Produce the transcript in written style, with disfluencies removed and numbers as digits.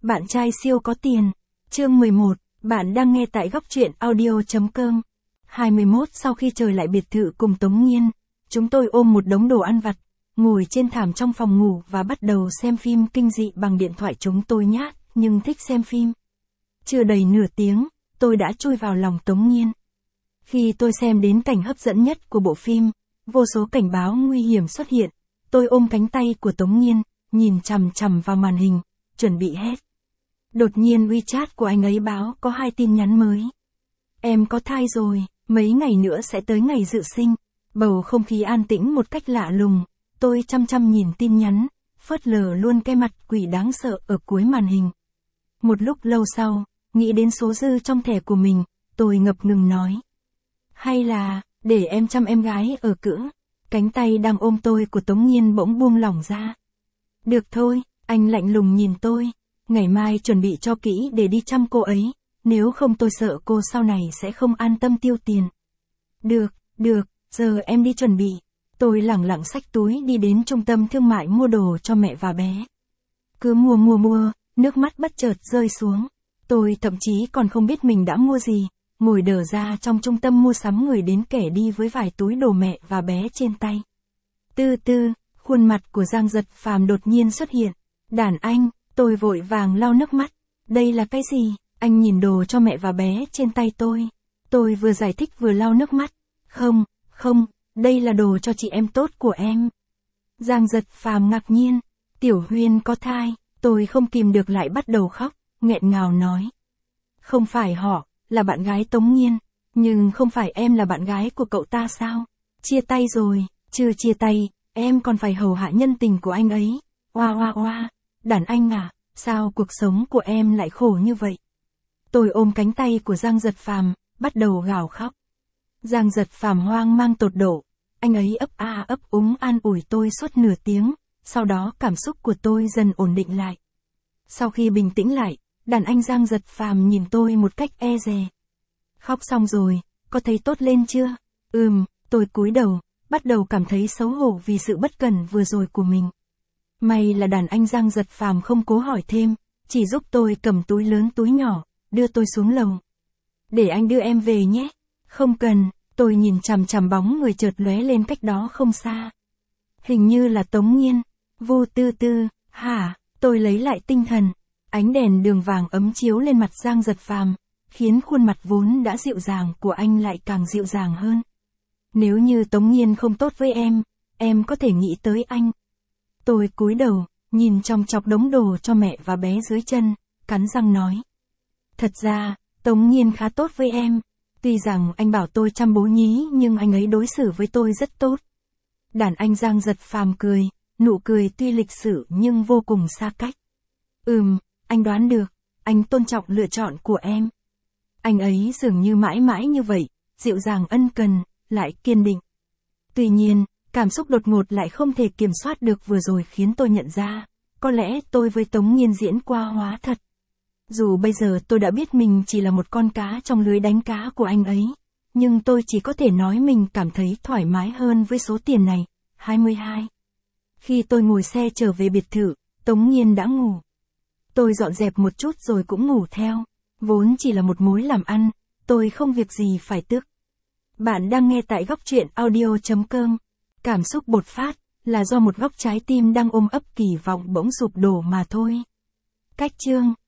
Bạn trai siêu có tiền. Chương 11, bạn đang nghe tại góc truyện audio.com. 21 Sau khi trở lại biệt thự cùng Tống Nghiên, chúng tôi ôm một đống đồ ăn vặt, ngồi trên thảm trong phòng ngủ và bắt đầu xem phim kinh dị bằng điện thoại. Chúng tôi nhát, nhưng thích xem phim. Chưa đầy nửa tiếng, tôi đã chui vào lòng Tống Nghiên. Khi tôi xem đến cảnh hấp dẫn nhất của bộ phim, vô số cảnh báo nguy hiểm xuất hiện. Tôi ôm cánh tay của Tống Nghiên, nhìn chằm chằm vào màn hình, chuẩn bị hét. Đột nhiên WeChat của anh ấy báo có 2 tin nhắn mới. Em có thai rồi, mấy ngày nữa sẽ tới ngày dự sinh. Bầu không khí an tĩnh một cách lạ lùng. Tôi chăm chăm nhìn tin nhắn, phớt lờ luôn cái mặt quỷ đáng sợ ở cuối màn hình. Một lúc lâu sau, nghĩ đến số dư trong thẻ của mình, tôi ngập ngừng nói. Hay là, để em chăm em gái ở cữ. Cánh tay đang ôm tôi của Tống Nghiên bỗng buông lỏng ra. Được thôi, anh lạnh lùng nhìn tôi. Ngày mai chuẩn bị cho kỹ để đi chăm cô ấy, nếu không tôi sợ cô sau này sẽ không an tâm tiêu tiền. Được, giờ em đi chuẩn bị. Tôi lẳng lặng xách túi đi đến trung tâm thương mại mua đồ cho mẹ và bé. Cứ mua, nước mắt bất chợt rơi xuống. Tôi thậm chí còn không biết mình đã mua gì, ngồi đờ ra trong trung tâm mua sắm người đến kẻ đi với vài túi đồ mẹ và bé trên tay. Khuôn mặt của Giang Giật Phàm đột nhiên xuất hiện. Đàn anh, tôi vội vàng lau nước mắt. Đây là cái gì? Anh nhìn đồ cho mẹ và bé trên tay tôi. Tôi vừa giải thích vừa lau nước mắt. Không, đây là đồ cho chị em tốt của em. Giang Giật Phàm ngạc nhiên. Tiểu Huyên có thai. Tôi không kìm được lại bắt đầu khóc, nghẹn ngào nói. Không phải họ, là bạn gái Tống Nghiên. Nhưng không phải em là bạn gái của cậu ta sao? Chia tay rồi, chưa chia tay, em còn phải hầu hạ nhân tình của anh ấy. Oa, đàn anh à, sao cuộc sống của em lại khổ như vậy? Tôi ôm cánh tay của Giang Giật Phàm, bắt đầu gào khóc. Giang Giật Phàm hoang mang tột độ, anh ấy ấp úng an ủi tôi suốt nửa tiếng, sau đó cảm xúc của tôi dần ổn định lại. Sau khi bình tĩnh lại, đàn anh Giang Giật Phàm nhìn tôi một cách e dè. Khóc xong rồi, có thấy tốt lên chưa? Tôi cúi đầu, bắt đầu cảm thấy xấu hổ vì sự bất cẩn vừa rồi của mình. May là đàn anh Giang Giật Phàm không cố hỏi thêm, chỉ giúp tôi cầm túi lớn túi nhỏ, đưa tôi xuống lầu. Để anh đưa em về nhé. Không cần, tôi nhìn chằm chằm bóng người chợt lóe lên cách đó không xa. Hình như là Tống Nghiên. Vô Tư, hả? Tôi lấy lại tinh thần. Ánh đèn đường vàng ấm chiếu lên mặt Giang Giật Phàm, khiến khuôn mặt vốn đã dịu dàng của anh lại càng dịu dàng hơn. Nếu như Tống Nghiên không tốt với em có thể nghĩ tới anh. Tôi cúi đầu, nhìn chòng chọc đống đồ cho mẹ và bé dưới chân, cắn răng nói. Thật ra, Tống Nghiên khá tốt với em. Tuy rằng anh bảo tôi chăm bố nhí nhưng anh ấy đối xử với tôi rất tốt. Đàn anh Giang Giật Phàm cười, nụ cười tuy lịch sự nhưng vô cùng xa cách. Anh đoán được, anh tôn trọng lựa chọn của em. Anh ấy dường như mãi mãi như vậy, dịu dàng ân cần, lại kiên định. Tuy nhiên, cảm xúc đột ngột lại không thể kiểm soát được vừa rồi khiến tôi nhận ra, có lẽ tôi với Tống Nghiên diễn qua hóa thật. Dù bây giờ tôi đã biết mình chỉ là một con cá trong lưới đánh cá của anh ấy, nhưng tôi chỉ có thể nói mình cảm thấy thoải mái hơn với số tiền này. 22. Khi tôi ngồi xe trở về biệt thự, Tống Nghiên đã ngủ. Tôi dọn dẹp một chút rồi cũng ngủ theo. Vốn chỉ là một mối làm ăn, tôi không việc gì phải tức. Bạn đang nghe tại góc truyện audio.com. Cảm xúc bột phát, là do một góc trái tim đang ôm ấp kỳ vọng bỗng sụp đổ mà thôi. Cách chương